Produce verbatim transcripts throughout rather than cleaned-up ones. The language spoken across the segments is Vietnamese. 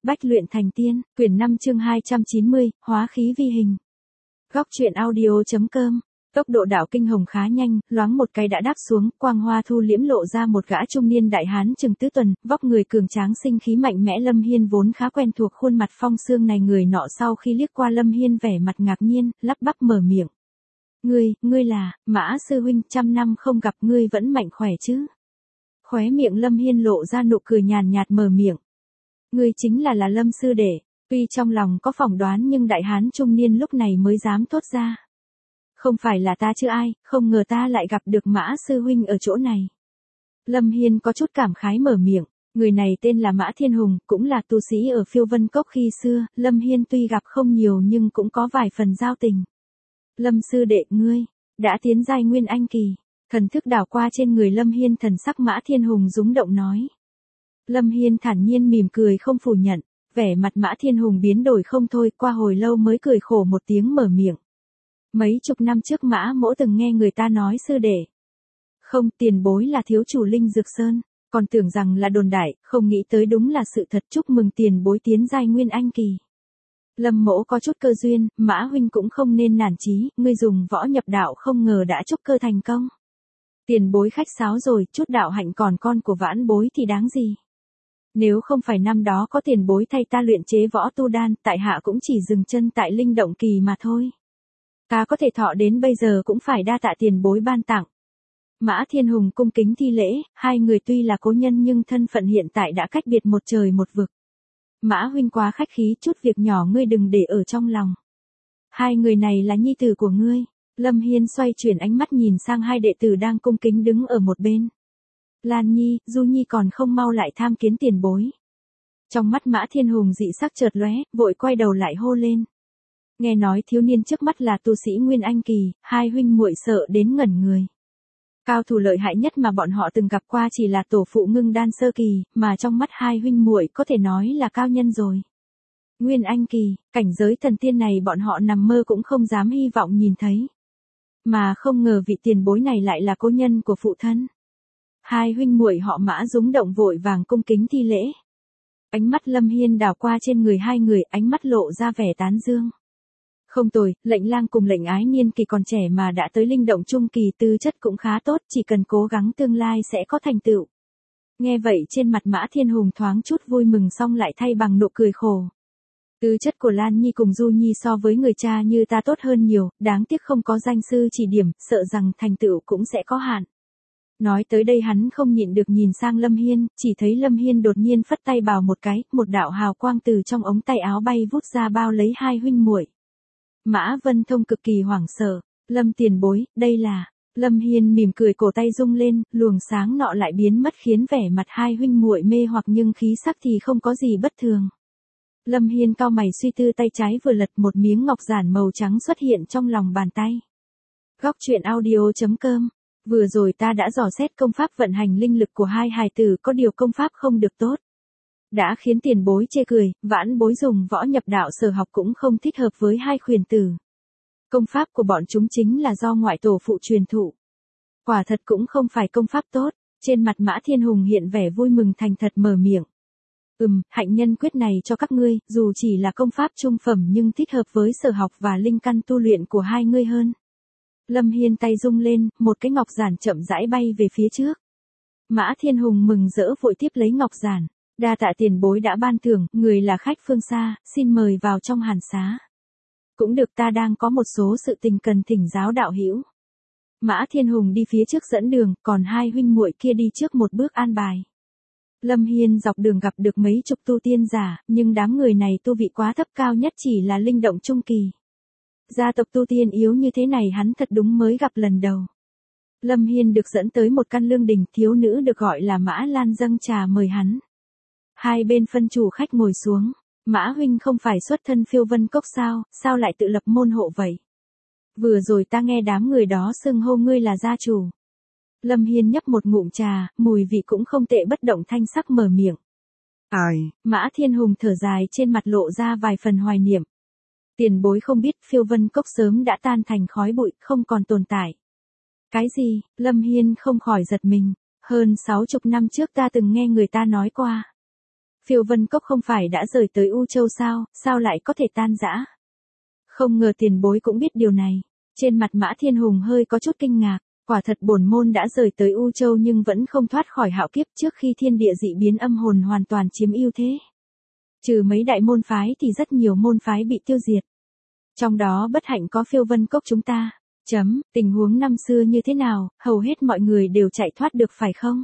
Bách luyện thành tiên, quyển năm chương hai trăm chín mươi, hóa khí vi hình. Góc truyện audio.com. Tốc độ đạo kinh hồng khá nhanh, loáng một cái đã đáp xuống, quang hoa thu liễm lộ ra một gã trung niên đại hán chừng tứ tuần, vóc người cường tráng sinh khí mạnh mẽ. Lâm Hiên vốn khá quen thuộc khuôn mặt phong xương này, người nọ sau khi liếc qua Lâm Hiên vẻ mặt ngạc nhiên, lắp bắp mở miệng. Ngươi, ngươi là, Mã sư huynh, trăm năm không gặp ngươi vẫn mạnh khỏe chứ? Khóe miệng Lâm Hiên lộ ra nụ cười nhàn nhạt mở miệng. Ngươi chính là là Lâm sư đệ. Tuy trong lòng có phỏng đoán nhưng đại hán trung niên lúc này mới dám thốt ra. Không phải là ta chứ ai, không ngờ ta lại gặp được Mã sư huynh ở chỗ này. Lâm Hiên có chút cảm khái mở miệng, người này tên là Mã Thiên Hùng, cũng là tu sĩ ở Phiêu Vân Cốc khi xưa, Lâm Hiên tuy gặp không nhiều nhưng cũng có vài phần giao tình. Lâm sư đệ, ngươi đã tiến giai Nguyên Anh kỳ. Thần thức đảo qua trên người Lâm Hiên, thần sắc Mã Thiên Hùng rúng động nói. Lâm Hiên thản nhiên mỉm cười không phủ nhận, vẻ mặt Mã Thiên Hùng biến đổi không thôi, qua hồi lâu mới cười khổ một tiếng mở miệng. Mấy chục năm trước Mã mỗ từng nghe người ta nói sư đệ. Không, tiền bối là thiếu chủ Linh Dược Sơn, còn tưởng rằng là đồn đại, không nghĩ tới đúng là sự thật. Chúc mừng tiền bối tiến giai Nguyên Anh kỳ. Lâm mỗ có chút cơ duyên, Mã huynh cũng không nên nản chí, ngươi dùng võ nhập đạo không ngờ đã trúc cơ thành công. Tiền bối khách sáo rồi, chút đạo hạnh còn con của vãn bối thì đáng gì. Nếu không phải năm đó có tiền bối thay ta luyện chế võ tu đan, tại hạ cũng chỉ dừng chân tại linh động kỳ mà thôi. Ta có thể thọ đến bây giờ cũng phải đa tạ tiền bối ban tặng. Mã Thiên Hùng cung kính thi lễ, hai người tuy là cố nhân nhưng thân phận hiện tại đã cách biệt một trời một vực. Mã huynh quá khách khí, chút việc nhỏ ngươi đừng để ở trong lòng. Hai người này là nhi tử của ngươi. Lâm Hiên xoay chuyển ánh mắt nhìn sang hai đệ tử đang cung kính đứng ở một bên. Lan Nhi, Du Nhi còn không mau lại tham kiến tiền bối. Trong mắt Mã Thiên Hùng dị sắc chợt lóe, vội quay đầu lại hô lên. Nghe nói thiếu niên trước mắt là tu sĩ Nguyên Anh kỳ, hai huynh muội sợ đến ngẩn người. Cao thủ lợi hại nhất mà bọn họ từng gặp qua chỉ là tổ phụ Ngưng Đan sơ kỳ, mà trong mắt hai huynh muội có thể nói là cao nhân rồi. Nguyên Anh kỳ, cảnh giới thần tiên này bọn họ nằm mơ cũng không dám hy vọng nhìn thấy. Mà không ngờ vị tiền bối này lại là cố nhân của phụ thân. Hai huynh muội họ Mã rúng động vội vàng cung kính thi lễ. Ánh mắt Lâm Hiên đảo qua trên người hai người, ánh mắt lộ ra vẻ tán dương. Không tồi, lệnh lang cùng lệnh ái niên kỳ còn trẻ mà đã tới linh động trung kỳ, tư chất cũng khá tốt, chỉ cần cố gắng tương lai sẽ có thành tựu. Nghe vậy trên mặt Mã Thiên Hùng thoáng chút vui mừng xong lại thay bằng nụ cười khổ. Tư chất của Lan Nhi cùng Du Nhi so với người cha như ta tốt hơn nhiều, đáng tiếc không có danh sư chỉ điểm, sợ rằng thành tựu cũng sẽ có hạn. Nói tới đây hắn không nhịn được nhìn sang Lâm Hiên, chỉ thấy Lâm Hiên đột nhiên phất tay bảo một cái, một đạo hào quang từ trong ống tay áo bay vút ra bao lấy hai huynh muội. Mã Vân Thông cực kỳ hoảng sợ, Lâm tiền bối, đây là... Lâm Hiên mỉm cười, cổ tay rung lên, luồng sáng nọ lại biến mất khiến vẻ mặt hai huynh muội mê hoặc nhưng khí sắc thì không có gì bất thường. Lâm Hiên cau mày suy tư, tay trái vừa lật, một miếng ngọc giản màu trắng xuất hiện trong lòng bàn tay. Góc truyện audio.com. Vừa rồi ta đã dò xét công pháp vận hành linh lực của hai hài tử, có điều công pháp không được tốt. Đã khiến tiền bối chê cười, vãn bối dùng võ nhập đạo sở học cũng không thích hợp với hai khuyển tử. Công pháp của bọn chúng chính là do ngoại tổ phụ truyền thụ. Quả thật cũng không phải công pháp tốt. Trên mặt Mã Thiên Hùng hiện vẻ vui mừng thành thật mở miệng. Ừm, hạnh nhân quyết này cho các ngươi, dù chỉ là công pháp trung phẩm nhưng thích hợp với sở học và linh căn tu luyện của hai ngươi hơn. Lâm Hiên tay rung lên, một cái ngọc giản chậm rãi bay về phía trước. Mã Thiên Hùng mừng rỡ vội tiếp lấy ngọc giản. Đa tạ tiền bối đã ban thưởng, người là khách phương xa, xin mời vào trong hàn xá. Cũng được, ta đang có một số sự tình cần thỉnh giáo đạo hữu. Mã Thiên Hùng đi phía trước dẫn đường, còn hai huynh muội kia đi trước một bước an bài. Lâm Hiên dọc đường gặp được mấy chục tu tiên giả, nhưng đám người này tu vị quá thấp, cao nhất chỉ là linh động trung kỳ. Gia tộc tu tiên yếu như thế này hắn thật đúng mới gặp lần đầu. Lâm Hiên được dẫn tới một căn lương đình, thiếu nữ được gọi là Mã Lan dâng trà mời hắn. Hai bên phân chủ khách ngồi xuống. Mã huynh không phải xuất thân Phiêu Vân Cốc sao, sao lại tự lập môn hộ vậy? Vừa rồi ta nghe đám người đó xưng hô ngươi là gia chủ. Lâm Hiên nhấp một ngụm trà, mùi vị cũng không tệ, bất động thanh sắc mở miệng. Ai, Mã Thiên Hùng thở dài, trên mặt lộ ra vài phần hoài niệm. Tiền bối không biết Phiêu Vân Cốc sớm đã tan thành khói bụi, không còn tồn tại. Cái gì? Lâm Hiên không khỏi giật mình. Hơn sáu chục năm trước ta từng nghe người ta nói qua. Phiêu Vân Cốc không phải đã rời tới U Châu sao, sao lại có thể tan rã? Không ngờ tiền bối cũng biết điều này. Trên mặt Mã Thiên Hùng hơi có chút kinh ngạc, quả thật bổn môn đã rời tới U Châu nhưng vẫn không thoát khỏi hạo kiếp trước khi thiên địa dị biến âm hồn hoàn toàn chiếm ưu thế. Trừ mấy đại môn phái thì rất nhiều môn phái bị tiêu diệt. Trong đó bất hạnh có Phiêu Vân Cốc chúng ta. Chấm, tình huống năm xưa như thế nào, hầu hết mọi người đều chạy thoát được phải không?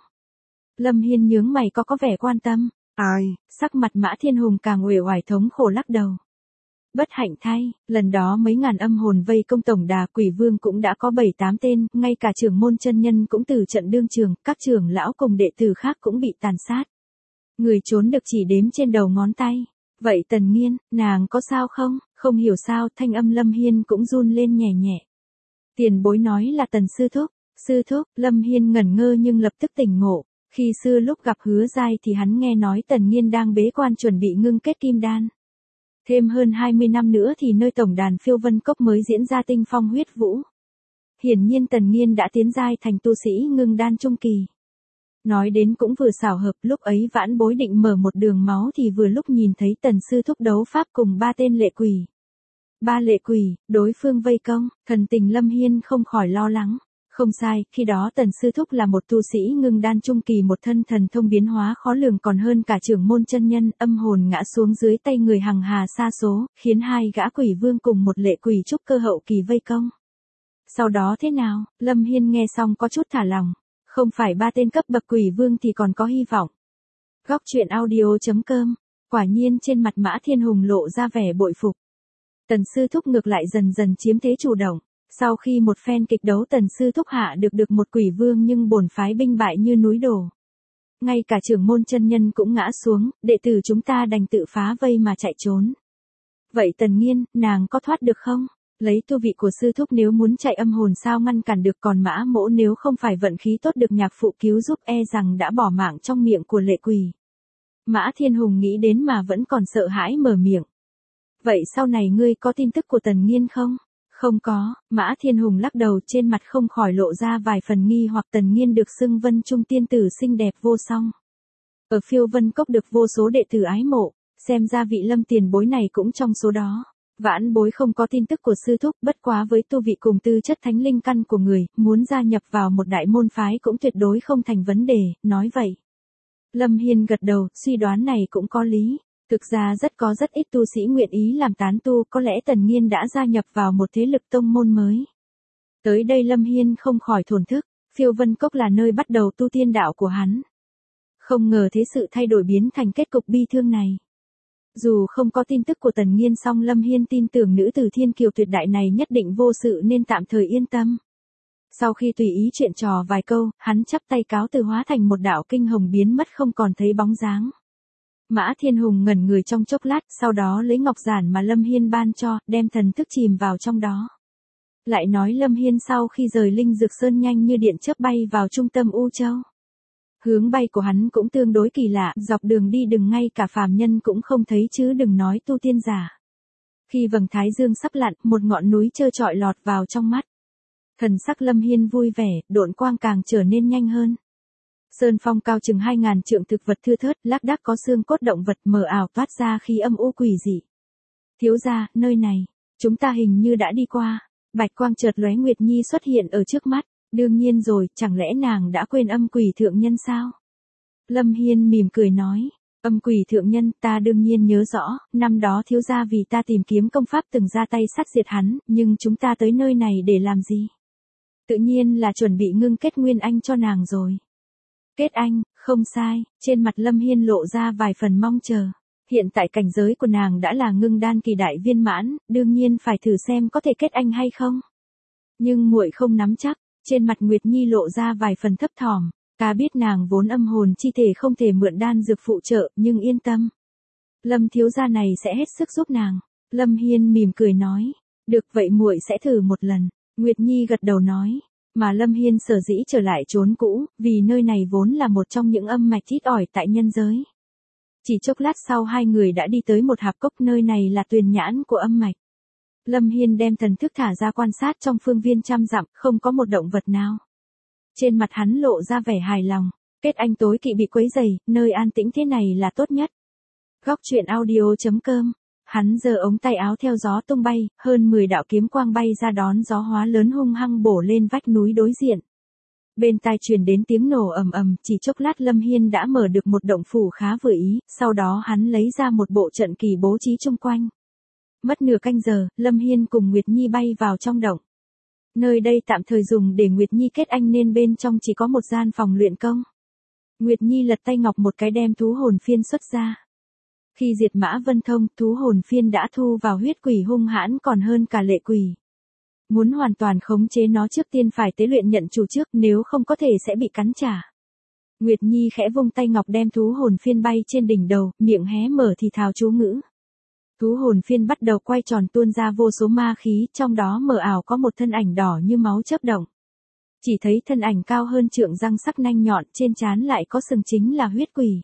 Lâm Hiên nhướng mày có có vẻ quan tâm. Ai, sắc mặt Mã Thiên Hùng càng uể oải thống khổ lắc đầu. Bất hạnh thay, lần đó mấy ngàn âm hồn vây công tổng đà quỷ vương cũng đã có bảy tám tên, ngay cả trưởng môn chân nhân cũng từ trận đương trường, các trưởng lão cùng đệ tử khác cũng bị tàn sát. Người trốn được chỉ đếm trên đầu ngón tay. Vậy Tần Nghiên, nàng có sao không? Không hiểu sao thanh âm Lâm Hiên cũng run lên nhẹ nhẹ. Tiền bối nói là Tần sư thúc. Sư thúc, Lâm Hiên ngẩn ngơ nhưng lập tức tỉnh ngộ. Khi xưa lúc gặp Hứa Giai thì hắn nghe nói Tần Nghiên đang bế quan chuẩn bị ngưng kết kim đan. Thêm hơn hai mươi năm nữa thì nơi tổng đàn Phiêu Vân Cốc mới diễn ra tinh phong huyết vũ. Hiển nhiên Tần Nghiên đã tiến giai thành tu sĩ ngưng đan trung kỳ. Nói đến cũng vừa xảo hợp, lúc ấy vãn bối định mở một đường máu thì vừa lúc nhìn thấy Tần sư thúc đấu pháp cùng ba tên lệ quỷ. Ba lệ quỷ, đối phương vây công, thần tình Lâm Hiên không khỏi lo lắng. Không sai, khi đó Tần sư thúc là một tu sĩ ngưng đan trung kỳ, một thân thần thông biến hóa khó lường còn hơn cả trưởng môn chân nhân, âm hồn ngã xuống dưới tay người hằng hà sa số, khiến hai gã quỷ vương cùng một lệ quỷ trúc cơ hậu kỳ vây công. Sau đó thế nào? Lâm Hiên nghe xong có chút thả lòng. Không phải ba tên cấp bậc quỷ vương thì còn có hy vọng. Góc truyện audio chấm com. Quả nhiên trên mặt Mã Thiên Hùng lộ ra vẻ bội phục. Tần sư thúc ngược lại dần dần chiếm thế chủ động. Sau khi một phen kịch đấu Tần sư thúc hạ được được một quỷ vương nhưng bổn phái binh bại như núi đổ. Ngay cả trưởng môn chân nhân cũng ngã xuống, đệ tử chúng ta đành tự phá vây mà chạy trốn. Vậy Tần Nghiên, nàng có thoát được không? Lấy tu vị của sư thúc nếu muốn chạy âm hồn sao ngăn cản được, còn Mã Mỗ nếu không phải vận khí tốt được nhạc phụ cứu giúp e rằng đã bỏ mạng trong miệng của lệ quỷ. Mã Thiên Hùng nghĩ đến mà vẫn còn sợ hãi mở miệng. Vậy sau này ngươi có tin tức của Tần Nghiên không? Không có, Mã Thiên Hùng lắc đầu, trên mặt không khỏi lộ ra vài phần nghi hoặc. Tần Nghiên được xưng Vân Trung tiên tử xinh đẹp vô song. Ở Phiêu Vân Cốc được vô số đệ tử ái mộ, xem ra vị Lâm tiền bối này cũng trong số đó. Vãn bối không có tin tức của sư thúc, bất quá với tu vị cùng tư chất thánh linh căn của người, muốn gia nhập vào một đại môn phái cũng tuyệt đối không thành vấn đề, nói vậy. Lâm Hiên gật đầu, suy đoán này cũng có lý. Thực ra rất có rất ít tu sĩ nguyện ý làm tán tu, có lẽ Tần Nghiên đã gia nhập vào một thế lực tông môn mới. Tới đây Lâm Hiên không khỏi thổn thức, Phiêu Vân Cốc là nơi bắt đầu tu tiên đạo của hắn. Không ngờ thế sự thay đổi biến thành kết cục bi thương này. Dù không có tin tức của Tần Nghiên song Lâm Hiên tin tưởng nữ tử thiên kiều tuyệt đại này nhất định vô sự nên tạm thời yên tâm. Sau khi tùy ý chuyện trò vài câu, hắn chắp tay cáo từ hóa thành một đạo kinh hồng biến mất không còn thấy bóng dáng. Mã Thiên Hùng ngẩn người trong chốc lát, sau đó lấy ngọc giản mà Lâm Hiên ban cho, đem thần thức chìm vào trong đó. Lại nói Lâm Hiên sau khi rời Linh Dược Sơn nhanh như điện chớp bay vào trung tâm U Châu. Hướng bay của hắn cũng tương đối kỳ lạ, dọc đường đi đừng ngay cả phàm nhân cũng không thấy chứ đừng nói tu tiên giả. Khi vầng thái dương sắp lặn, một ngọn núi trơ trọi lọt vào trong mắt. Thần sắc Lâm Hiên vui vẻ, độn quang càng trở nên nhanh hơn. Sơn phong cao chừng hai ngàn trượng, thực vật thưa thớt, lác đác có xương cốt động vật mờ ảo toát ra khí âm u quỷ dị. Thiếu gia, nơi này, chúng ta hình như đã đi qua. Bạch quang chợt lóe, Nguyệt Nhi xuất hiện ở trước mắt. Đương nhiên rồi, chẳng lẽ nàng đã quên âm quỷ thượng nhân sao? Lâm Hiên mỉm cười nói, âm quỷ thượng nhân ta đương nhiên nhớ rõ, năm đó thiếu gia vì ta tìm kiếm công pháp từng ra tay sát diệt hắn, nhưng chúng ta tới nơi này để làm gì? Tự nhiên là chuẩn bị ngưng kết nguyên anh cho nàng rồi. Kết anh, không sai, trên mặt Lâm Hiên lộ ra vài phần mong chờ. Hiện tại cảnh giới của nàng đã là ngưng đan kỳ đại viên mãn, đương nhiên phải thử xem có thể kết anh hay không. Nhưng muội không nắm chắc. Trên mặt Nguyệt Nhi lộ ra vài phần thấp thỏm, ta biết nàng vốn âm hồn chi thể không thể mượn đan dược phụ trợ, nhưng yên tâm. Lâm thiếu gia này sẽ hết sức giúp nàng. Lâm Hiên mỉm cười nói, được vậy muội sẽ thử một lần. Nguyệt Nhi gật đầu nói, mà Lâm Hiên sở dĩ trở lại chốn cũ, vì nơi này vốn là một trong những âm mạch ít ỏi tại nhân giới. Chỉ chốc lát sau hai người đã đi tới một hạp cốc, nơi này là tuyền nhãn của âm mạch. Lâm Hiên đem thần thức thả ra quan sát trong phương viên trăm dặm, không có một động vật nào. Trên mặt hắn lộ ra vẻ hài lòng, kết anh tối kỵ bị quấy rầy, nơi an tĩnh thế này là tốt nhất. Góc truyện audio.com. Hắn giơ ống tay áo theo gió tung bay, hơn mười đạo kiếm quang bay ra đón gió hóa lớn hung hăng bổ lên vách núi đối diện. Bên tai truyền đến tiếng nổ ầm ầm, chỉ chốc lát Lâm Hiên đã mở được một động phủ khá vừa ý, sau đó hắn lấy ra một bộ trận kỳ bố trí chung quanh. Mất nửa canh giờ, Lâm Hiên cùng Nguyệt Nhi bay vào trong động. Nơi đây tạm thời dùng để Nguyệt Nhi kết anh nên bên trong chỉ có một gian phòng luyện công. Nguyệt Nhi lật tay ngọc một cái đem thú hồn phiên xuất ra. Khi diệt Mã Vân Thông, thú hồn phiên đã thu vào huyết quỷ hung hãn còn hơn cả lệ quỷ. Muốn hoàn toàn khống chế nó trước tiên phải tế luyện nhận chủ trước, nếu không có thể sẽ bị cắn trả. Nguyệt Nhi khẽ vung tay ngọc đem thú hồn phiên bay trên đỉnh đầu, miệng hé mở thì thào chú ngữ. Thú hồn phiên bắt đầu quay tròn tuôn ra vô số ma khí, trong đó mờ ảo có một thân ảnh đỏ như máu chớp động. Chỉ thấy thân ảnh cao hơn trượng, răng sắc nanh nhọn, trên trán lại có sừng, chính là huyết quỷ.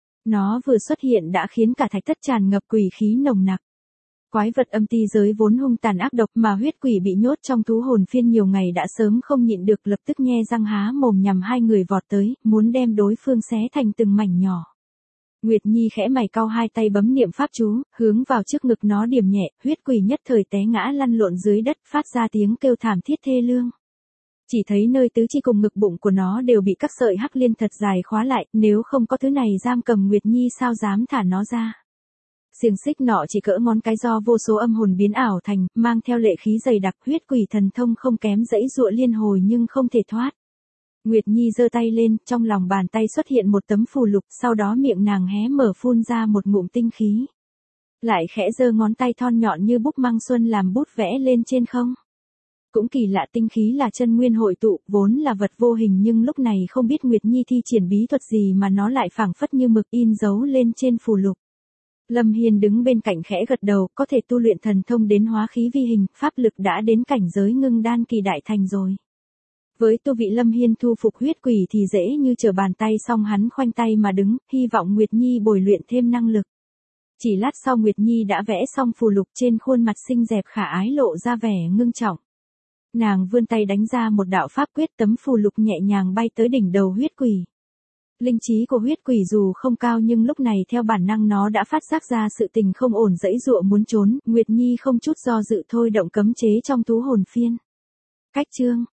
Nó vừa xuất hiện đã khiến cả thạch thất tràn ngập quỷ khí nồng nặc. Quái vật âm ti giới vốn hung tàn ác độc mà huyết quỷ bị nhốt trong thú hồn phiên nhiều ngày đã sớm không nhịn được, lập tức nhe răng há mồm nhằm hai người vọt tới, muốn đem đối phương xé thành từng mảnh nhỏ. Nguyệt Nhi khẽ mày cau, hai tay bấm niệm pháp chú, hướng vào trước ngực nó điểm nhẹ, huyết quỷ nhất thời té ngã lăn lộn dưới đất, phát ra tiếng kêu thảm thiết thê lương. Chỉ thấy nơi tứ chi cùng ngực bụng của nó đều bị các sợi hắc liên thật dài khóa lại, nếu không có thứ này giam cầm Nguyệt Nhi sao dám thả nó ra. Xiềng xích nọ chỉ cỡ ngón cái do vô số âm hồn biến ảo thành, mang theo lệ khí dày đặc, huyết quỷ thần thông không kém dãy dụa liên hồi nhưng không thể thoát. Nguyệt Nhi giơ tay lên, trong lòng bàn tay xuất hiện một tấm phù lục, sau đó miệng nàng hé mở phun ra một ngụm tinh khí. Lại khẽ giơ ngón tay thon nhọn như bút măng xuân làm bút vẽ lên trên không. Cũng kỳ lạ, tinh khí là chân nguyên hội tụ, vốn là vật vô hình nhưng lúc này không biết Nguyệt Nhi thi triển bí thuật gì mà nó lại phảng phất như mực in dấu lên trên phù lục. Lâm Hiên đứng bên cạnh khẽ gật đầu, có thể tu luyện thần thông đến hóa khí vi hình, pháp lực đã đến cảnh giới ngưng đan kỳ đại thành rồi. Với tu vị Lâm Hiên thu phục huyết quỷ thì dễ như trở bàn tay, song hắn khoanh tay mà đứng, hy vọng Nguyệt Nhi bồi luyện thêm năng lực. Chỉ lát sau Nguyệt Nhi đã vẽ xong phù lục, trên khuôn mặt xinh đẹp khả ái lộ ra vẻ ngưng trọng. Nàng vươn tay đánh ra một đạo pháp quyết, tấm phù lục nhẹ nhàng bay tới đỉnh đầu huyết quỷ. Linh trí của huyết quỷ dù không cao nhưng lúc này theo bản năng nó đã phát giác ra sự tình không ổn, dãy dụa muốn trốn, Nguyệt Nhi không chút do dự thôi động cấm chế trong thú hồn phiên. Cách chương